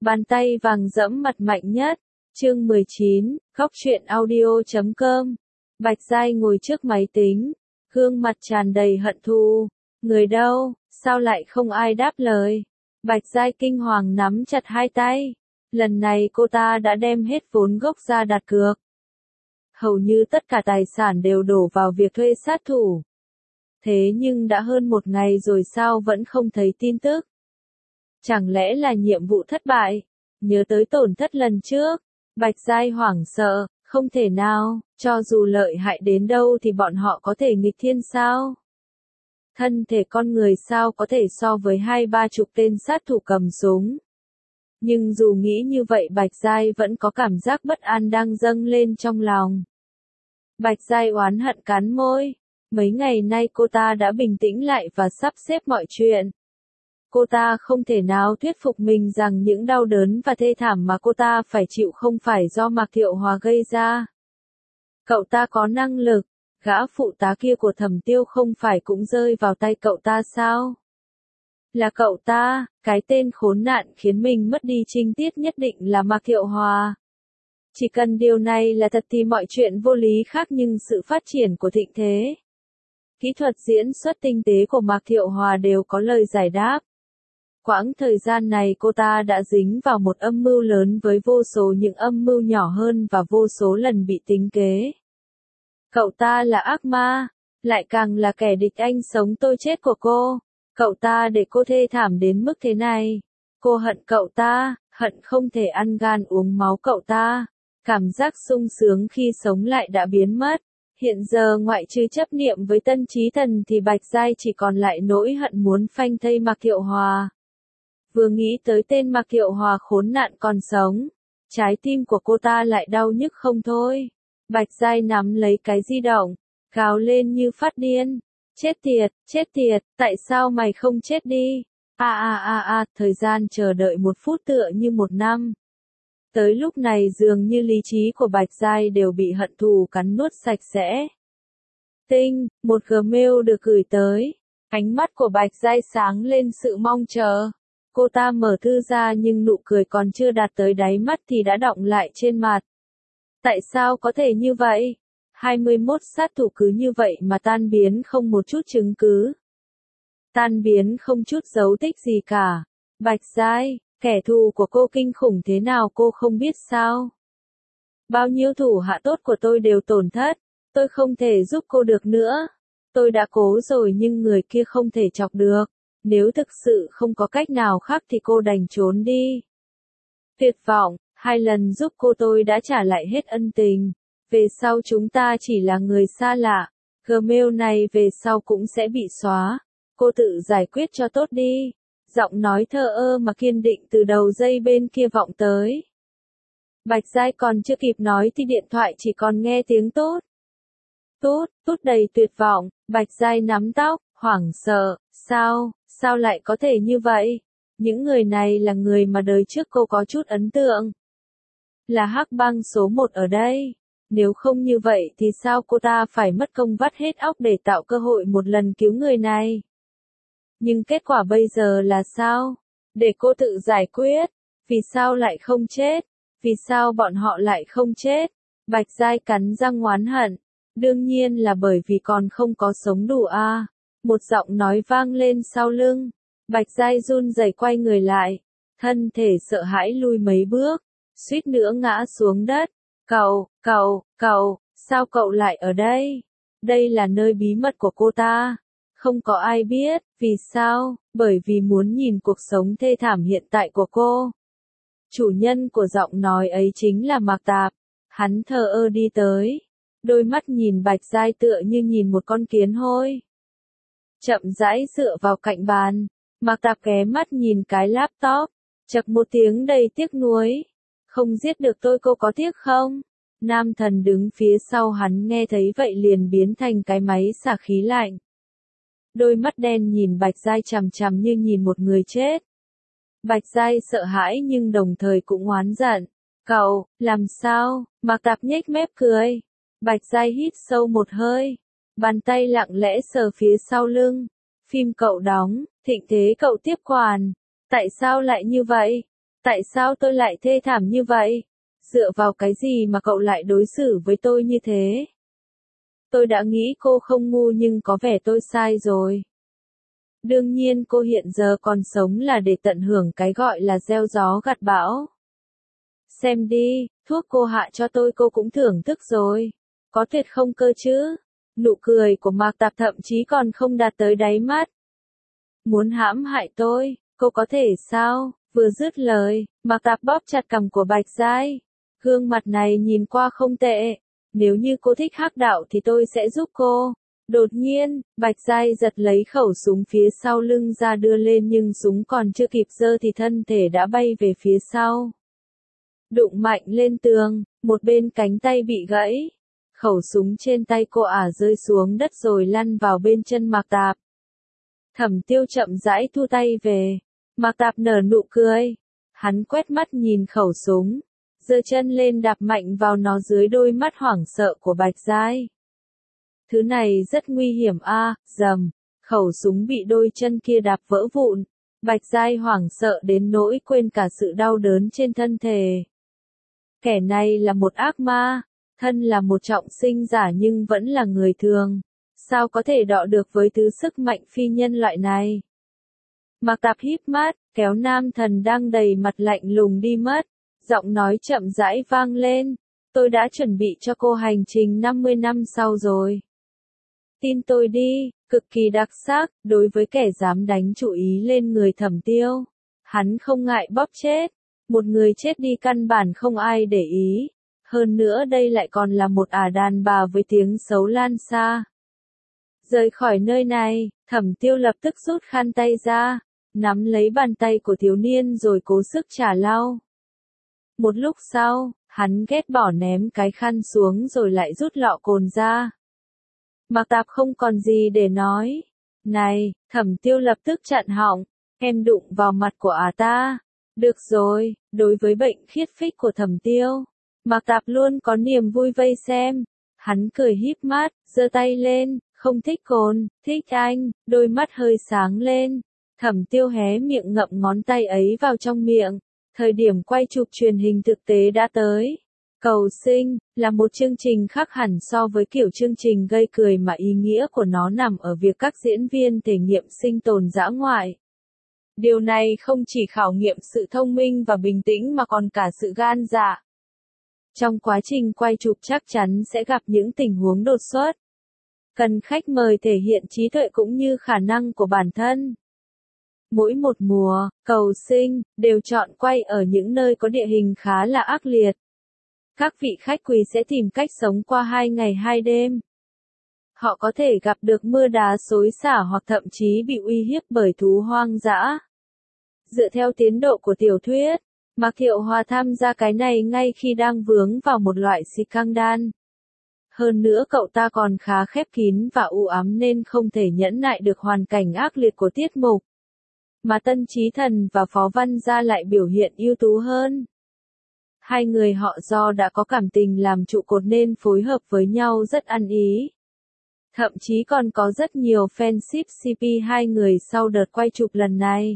Bàn tay vàng dẫm mặt mạnh nhất. Chương 19, Góc truyện audio.com. Bạch Giai ngồi trước máy tính, gương mặt tràn đầy hận thù. Người đâu, sao lại không ai đáp lời? Bạch Giai kinh hoàng nắm chặt hai tay. Lần này cô ta đã đem hết vốn gốc ra đặt cược. Hầu như tất cả tài sản đều đổ vào việc thuê sát thủ. Thế nhưng đã hơn một ngày rồi sao vẫn không thấy tin tức? Chẳng lẽ là nhiệm vụ thất bại? Nhớ tới tổn thất lần trước, Bạch Giai hoảng sợ, không thể nào, cho dù lợi hại đến đâu thì bọn họ có thể nghịch thiên sao? Thân thể con người sao có thể so với 20-30 tên sát thủ cầm súng? Nhưng dù nghĩ như vậy Bạch Giai vẫn có cảm giác bất an đang dâng lên trong lòng. Bạch Giai oán hận cắn môi. Mấy ngày nay cô ta đã bình tĩnh lại và sắp xếp mọi chuyện. Cô ta không thể nào thuyết phục mình rằng những đau đớn và thê thảm mà cô ta phải chịu không phải do Mạc Thiệu Hòa gây ra. Cậu ta có năng lực, gã phụ tá kia của Thẩm Tiêu không phải cũng rơi vào tay cậu ta sao? Là cậu ta, cái tên khốn nạn khiến mình mất đi trinh tiết nhất định là Mạc Thiệu Hòa. Chỉ cần điều này là thật thì mọi chuyện vô lý khác nhưng sự phát triển của thịnh thế. Kỹ thuật diễn xuất tinh tế của Mạc Thiệu Hòa đều có lời giải đáp. Quãng thời gian này cô ta đã dính vào một âm mưu lớn với vô số những âm mưu nhỏ hơn và vô số lần bị tính kế. Cậu ta là ác ma, lại càng là kẻ địch anh sống tôi chết của cô. Cậu ta để cô thê thảm đến mức thế này. Cô hận cậu ta, hận không thể ăn gan uống máu cậu ta. Cảm giác sung sướng khi sống lại đã biến mất. Hiện giờ ngoại trừ chấp niệm với Tân Chí Thần thì Bạch Giai chỉ còn lại nỗi hận muốn phanh thây Mạc Thiệu Hòa. Vừa nghĩ tới tên Mạc Thiệu Hòa khốn nạn còn sống, trái tim của cô ta lại đau nhức không thôi. Bạch Giai nắm lấy cái di động, gào lên như phát điên. Chết tiệt, tại sao mày không chết đi? Thời gian chờ đợi 1 phút tựa như 1 năm. Tới lúc này dường như lý trí của Bạch Giai đều bị hận thù cắn nuốt sạch sẽ. Một Gmail được gửi tới. Ánh mắt của Bạch Giai sáng lên sự mong chờ. Cô ta mở thư ra nhưng nụ cười còn chưa đạt tới đáy mắt thì đã đọng lại trên mặt. Tại sao có thể như vậy? 21 sát thủ cứ như vậy mà tan biến không một chút chứng cứ. Tan biến không chút dấu tích gì cả. Bạch Giai, kẻ thù của cô kinh khủng thế nào cô không biết sao? Bao nhiêu thủ hạ tốt của tôi đều tổn thất. Tôi không thể giúp cô được nữa. Tôi đã cố rồi nhưng người kia không thể chọc được. Nếu thực sự không có cách nào khác thì cô đành trốn đi. Tuyệt vọng, 2 lần giúp cô tôi đã trả lại hết ân tình. Về sau chúng ta chỉ là người xa lạ. Gmail này về sau cũng sẽ bị xóa. Cô tự giải quyết cho tốt đi. Giọng nói thờ ơ mà kiên định từ đầu dây bên kia vọng tới. Bạch Giai còn chưa kịp nói thì điện thoại chỉ còn nghe tiếng tốt. Tốt đầy tuyệt vọng. Bạch Giai nắm tóc, hoảng sợ. Sao lại có thể như vậy? Những người này là người mà đời trước cô có chút ấn tượng. Là hắc bang số 1 ở đây. Nếu không như vậy thì sao cô ta phải mất công vắt hết óc để tạo cơ hội một lần cứu người này? Nhưng kết quả bây giờ là sao? Để cô tự giải quyết. Vì sao lại không chết? Vì sao bọn họ lại không chết? Bạch Giai cắn răng oán hận. Đương nhiên là bởi vì còn không có sống đủ a. Một giọng nói vang lên sau lưng. Bạch Giai run rẩy quay người lại. Thân thể sợ hãi lui mấy bước. Suýt nữa ngã xuống đất. Cậu, sao cậu lại ở đây? Đây là nơi bí mật của cô ta. Không có ai biết, vì sao? Bởi vì muốn nhìn cuộc sống thê thảm hiện tại của cô. Chủ nhân của giọng nói ấy chính là Mạc Tạp. Hắn thờ ơ đi tới. Đôi mắt nhìn Bạch Giai tựa như nhìn một con kiến hôi. Chậm rãi dựa vào cạnh bàn. Mạc Tạp ghé mắt nhìn cái laptop. Chậc một tiếng đầy tiếc nuối. Không giết được tôi cô có tiếc không? Nam thần đứng phía sau hắn nghe thấy vậy liền biến thành cái máy xả khí lạnh. Đôi mắt đen nhìn Bạch Giai chằm chằm như nhìn một người chết. Bạch Giai sợ hãi nhưng đồng thời cũng oán giận. Cậu, làm sao? Mạc Tạp nhếch mép cười. Bạch Giai hít sâu một hơi. Bàn tay lặng lẽ sờ phía sau lưng. Phim cậu đóng, thịnh thế cậu tiếp quản. Tại sao lại như vậy? Tại sao tôi lại thê thảm như vậy? Dựa vào cái gì mà cậu lại đối xử với tôi như thế? Tôi đã nghĩ cô không ngu nhưng có vẻ tôi sai rồi. Đương nhiên cô hiện giờ còn sống là để tận hưởng cái gọi là gieo gió gặt bão. Xem đi, thuốc cô hạ cho tôi cô cũng thưởng thức rồi. Có tuyệt không cơ chứ? Nụ cười của Mạc Tạp thậm chí còn không đạt tới đáy mắt. Muốn hãm hại tôi, cô có thể sao? Vừa dứt lời, Mạc Tạp bóp chặt cằm của Bạch Giai. Gương mặt này nhìn qua không tệ. Nếu như cô thích hắc đạo thì tôi sẽ giúp cô. Đột nhiên, Bạch Giai giật lấy khẩu súng phía sau lưng ra đưa lên nhưng súng còn chưa kịp giơ thì thân thể đã bay về phía sau. Đụng mạnh lên tường, một bên cánh tay bị gãy. Khẩu súng trên tay cô rơi xuống đất rồi lăn vào bên chân Mạc Tạp. Thẩm Tiêu chậm rãi thu tay về. Mạc Tạp nở nụ cười. Hắn quét mắt nhìn khẩu súng, giơ chân lên đạp mạnh vào nó dưới đôi mắt hoảng sợ của Bạch Giai. Thứ này rất nguy hiểm rầm, khẩu súng bị đôi chân kia đạp vỡ vụn. Bạch Giai hoảng sợ đến nỗi quên cả sự đau đớn trên thân thể. Kẻ này là một ác ma, thân là một trọng sinh giả nhưng vẫn là người thường. Sao có thể đọ được với thứ sức mạnh phi nhân loại này? Mạc Tạp híp mắt, kéo nam thần đang đầy mặt lạnh lùng đi mất. Giọng nói chậm rãi vang lên. Tôi đã chuẩn bị cho cô hành trình 50 năm sau rồi. Tin tôi đi, cực kỳ đặc sắc, đối với kẻ dám đánh chú ý lên người Thẩm Tiêu. Hắn không ngại bóp chết. Một người chết đi căn bản không ai để ý. Hơn nữa đây lại còn là một đàn bà với tiếng xấu lan xa. Rời khỏi nơi này, Thẩm Tiêu lập tức rút khăn tay ra, nắm lấy bàn tay của thiếu niên rồi cố sức trả lau. Một lúc sau, hắn ghét bỏ ném cái khăn xuống rồi lại rút lọ cồn ra. Mạc Tạp không còn gì để nói. Này, Thẩm Tiêu lập tức chặn họng, em đụng vào mặt của ta. Được rồi, đối với bệnh khiết phích của Thẩm Tiêu, Mạc Tạp luôn có niềm vui vây xem. Hắn cười híp mắt, giơ tay lên, không thích cồn, thích anh, đôi mắt hơi sáng lên. Thẩm Tiêu hé miệng ngậm ngón tay ấy vào trong miệng. Thời điểm quay chụp truyền hình thực tế đã tới. Cầu sinh, là một chương trình khác hẳn so với kiểu chương trình gây cười mà ý nghĩa của nó nằm ở việc các diễn viên thể nghiệm sinh tồn dã ngoại. Điều này không chỉ khảo nghiệm sự thông minh và bình tĩnh mà còn cả sự gan dạ. Trong quá trình quay chụp chắc chắn sẽ gặp những tình huống đột xuất. Cần khách mời thể hiện trí tuệ cũng như khả năng của bản thân. Mỗi một mùa, cầu sinh, đều chọn quay ở những nơi có địa hình khá là ác liệt. Các vị khách quý sẽ tìm cách sống qua 2 ngày 2 đêm. Họ có thể gặp được mưa đá xối xả hoặc thậm chí bị uy hiếp bởi thú hoang dã. Dựa theo tiến độ của tiểu thuyết, Mạc Thiệu Hòa tham gia cái này ngay khi đang vướng vào một loại scandal. Hơn nữa cậu ta còn khá khép kín và u ám nên không thể nhẫn nại được hoàn cảnh ác liệt của tiết mục. Mà Tân Chí Thần và Phó Văn Gia lại biểu hiện ưu tú hơn. Hai người họ do đã có cảm tình làm trụ cột nên phối hợp với nhau rất ăn ý. Thậm chí còn có rất nhiều fanship CP hai người sau đợt quay chụp lần này.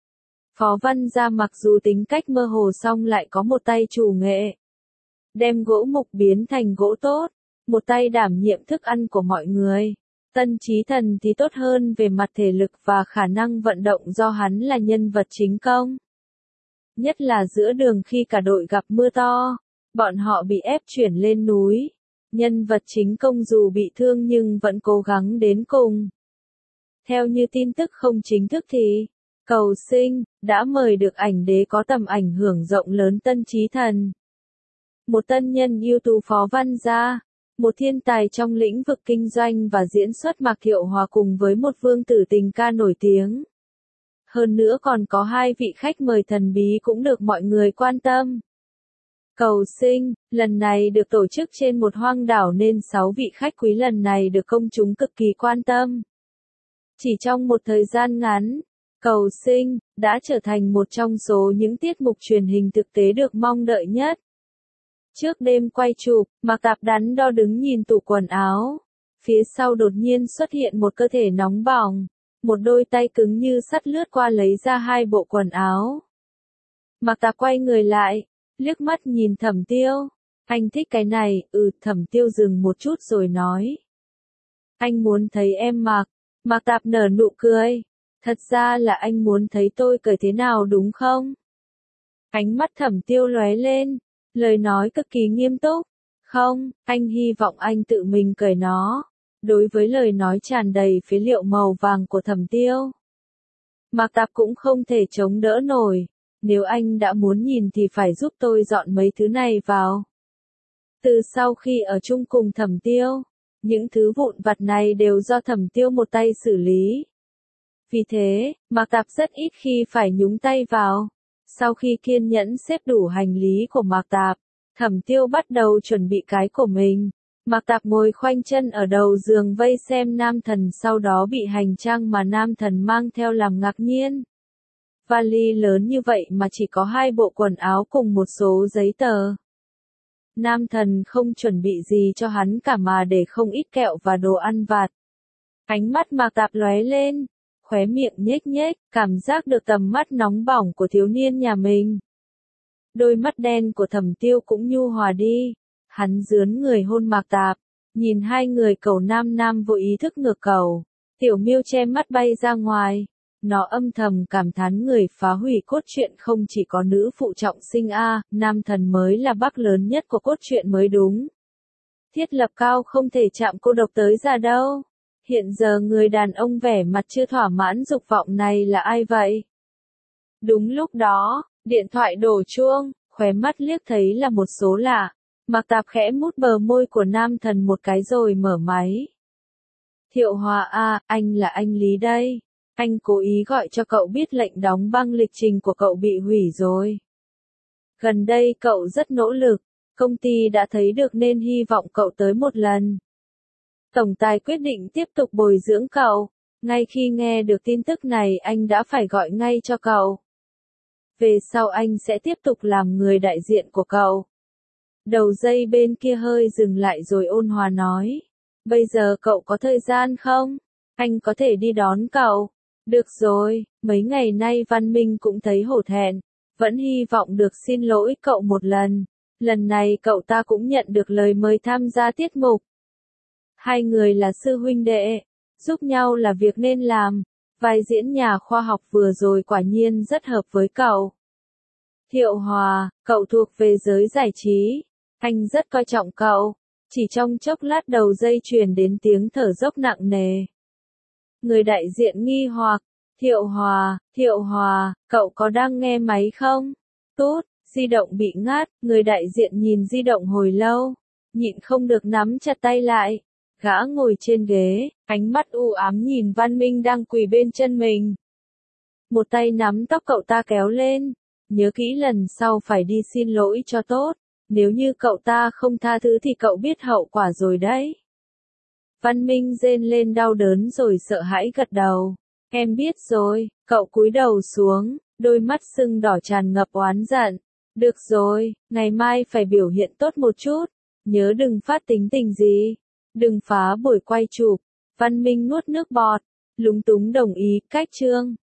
Phó Văn Gia mặc dù tính cách mơ hồ song lại có một tay chủ nghệ. Đem gỗ mục biến thành gỗ tốt, một tay đảm nhiệm thức ăn của mọi người. Tân Chí Thần thì tốt hơn về mặt thể lực và khả năng vận động do hắn là nhân vật chính công. Nhất là giữa đường khi cả đội gặp mưa to, bọn họ bị ép chuyển lên núi. Nhân vật chính công dù bị thương nhưng vẫn cố gắng đến cùng. Theo như tin tức không chính thức thì, cầu sinh, đã mời được ảnh đế có tầm ảnh hưởng rộng lớn Tân Chí Thần. Một tân nhân ưu tú Phó Văn Gia, một thiên tài trong lĩnh vực kinh doanh và diễn xuất Mạc Thiệu Hòa cùng với một vương tử tình ca nổi tiếng. Hơn nữa còn có hai vị khách mời thần bí cũng được mọi người quan tâm. Cầu sinh, lần này được tổ chức trên một hoang đảo nên 6 vị khách quý lần này được công chúng cực kỳ quan tâm. Chỉ trong một thời gian ngắn, cầu sinh, đã trở thành một trong số những tiết mục truyền hình thực tế được mong đợi nhất. Trước đêm quay chụp, Mạc Tạp đắn đo đứng nhìn tủ quần áo. Phía sau đột nhiên xuất hiện một cơ thể nóng bỏng. Một đôi tay cứng như sắt lướt qua lấy ra 2 bộ quần áo. Mạc Tạp quay người lại, liếc mắt nhìn Thẩm Tiêu. Anh thích cái này, Thẩm Tiêu dừng một chút rồi nói. Anh muốn thấy em mặc. Mạc Tạp nở nụ cười. Thật ra là anh muốn thấy tôi cởi thế nào đúng không? Ánh mắt Thẩm Tiêu lóe lên, lời nói cực kỳ nghiêm túc. Không, anh hy vọng anh tự mình cởi nó. Đối với lời nói tràn đầy phế liệu màu vàng của Thẩm Tiêu, Mạc Tạp cũng không thể chống đỡ nổi. Nếu anh đã muốn nhìn thì phải giúp tôi dọn mấy thứ này vào. Từ sau khi ở chung cùng Thẩm Tiêu, những thứ vụn vặt này đều do Thẩm Tiêu một tay xử lý. Vì thế, Mạc Tạp rất ít khi phải nhúng tay vào. Sau khi kiên nhẫn xếp đủ hành lý của Mạc Tạp, Thẩm Tiêu bắt đầu chuẩn bị cái của mình. Mạc Tạp ngồi khoanh chân ở đầu giường vây xem nam thần, sau đó bị hành trang mà nam thần mang theo làm ngạc nhiên. Vali lớn như vậy mà chỉ có 2 bộ quần áo cùng một số giấy tờ. Nam thần không chuẩn bị gì cho hắn cả mà để không ít kẹo và đồ ăn vặt. Ánh mắt Mạc Tạp lóe lên, khóe miệng nhếch nhếch, cảm giác được tầm mắt nóng bỏng của thiếu niên nhà mình. Đôi mắt đen của Thẩm Tiêu cũng nhu hòa đi. Hắn dướn người hôn Mạc Tạp, nhìn hai người cầu nam vô ý thức ngược cầu. Tiểu Miêu che mắt bay ra ngoài. Nó âm thầm cảm thán người phá hủy cốt truyện không chỉ có nữ phụ trọng sinh nam thần mới là bác lớn nhất của cốt truyện mới đúng. Thiết lập cao không thể chạm cô độc tới ra đâu. Hiện giờ người đàn ông vẻ mặt chưa thỏa mãn dục vọng này là ai vậy? Đúng lúc đó, điện thoại đổ chuông, khóe mắt liếc thấy là một số lạ. Mạc Tạp khẽ mút bờ môi của nam thần một cái rồi mở máy. Thiệu Hòa anh là anh Lý đây. Anh cố ý gọi cho cậu biết lệnh đóng băng lịch trình của cậu bị hủy rồi. Gần đây cậu rất nỗ lực, công ty đã thấy được nên hy vọng cậu tới một lần. Tổng tài quyết định tiếp tục bồi dưỡng cậu. Ngay khi nghe được tin tức này anh đã phải gọi ngay cho cậu. Về sau anh sẽ tiếp tục làm người đại diện của cậu. Đầu dây bên kia hơi dừng lại rồi ôn hòa nói. Bây giờ cậu có thời gian không? Anh có thể đi đón cậu. Được rồi, mấy ngày nay Văn Minh cũng thấy hổ thẹn. Vẫn hy vọng được xin lỗi cậu một lần. Lần này cậu ta cũng nhận được lời mời tham gia tiết mục. Hai người là sư huynh đệ, giúp nhau là việc nên làm. Vai diễn nhà khoa học vừa rồi quả nhiên rất hợp với cậu. Thiệu Hòa, cậu thuộc về giới giải trí. Anh rất coi trọng cậu. Chỉ trong chốc lát đầu dây truyền đến tiếng thở dốc nặng nề. Người đại diện nghi hoặc. Thiệu Hòa, cậu có đang nghe máy không? Tốt, di động bị ngắt. Người đại diện nhìn di động hồi lâu. Nhịn không được nắm chặt tay lại. Gã ngồi trên ghế, ánh mắt u ám nhìn Văn Minh đang quỳ bên chân mình. Một tay nắm tóc cậu ta kéo lên. Nhớ kỹ lần sau phải đi xin lỗi cho tốt. Nếu như cậu ta không tha thứ thì cậu biết hậu quả rồi đấy. Văn Minh rên lên đau đớn rồi sợ hãi gật đầu. Em biết rồi, cậu cúi đầu xuống, đôi mắt sưng đỏ tràn ngập oán giận. Được rồi, ngày mai phải biểu hiện tốt một chút. Nhớ đừng phát tính tình gì. Đừng phá buổi quay chụp. Văn Minh nuốt nước bọt, lúng túng đồng ý, cách chương.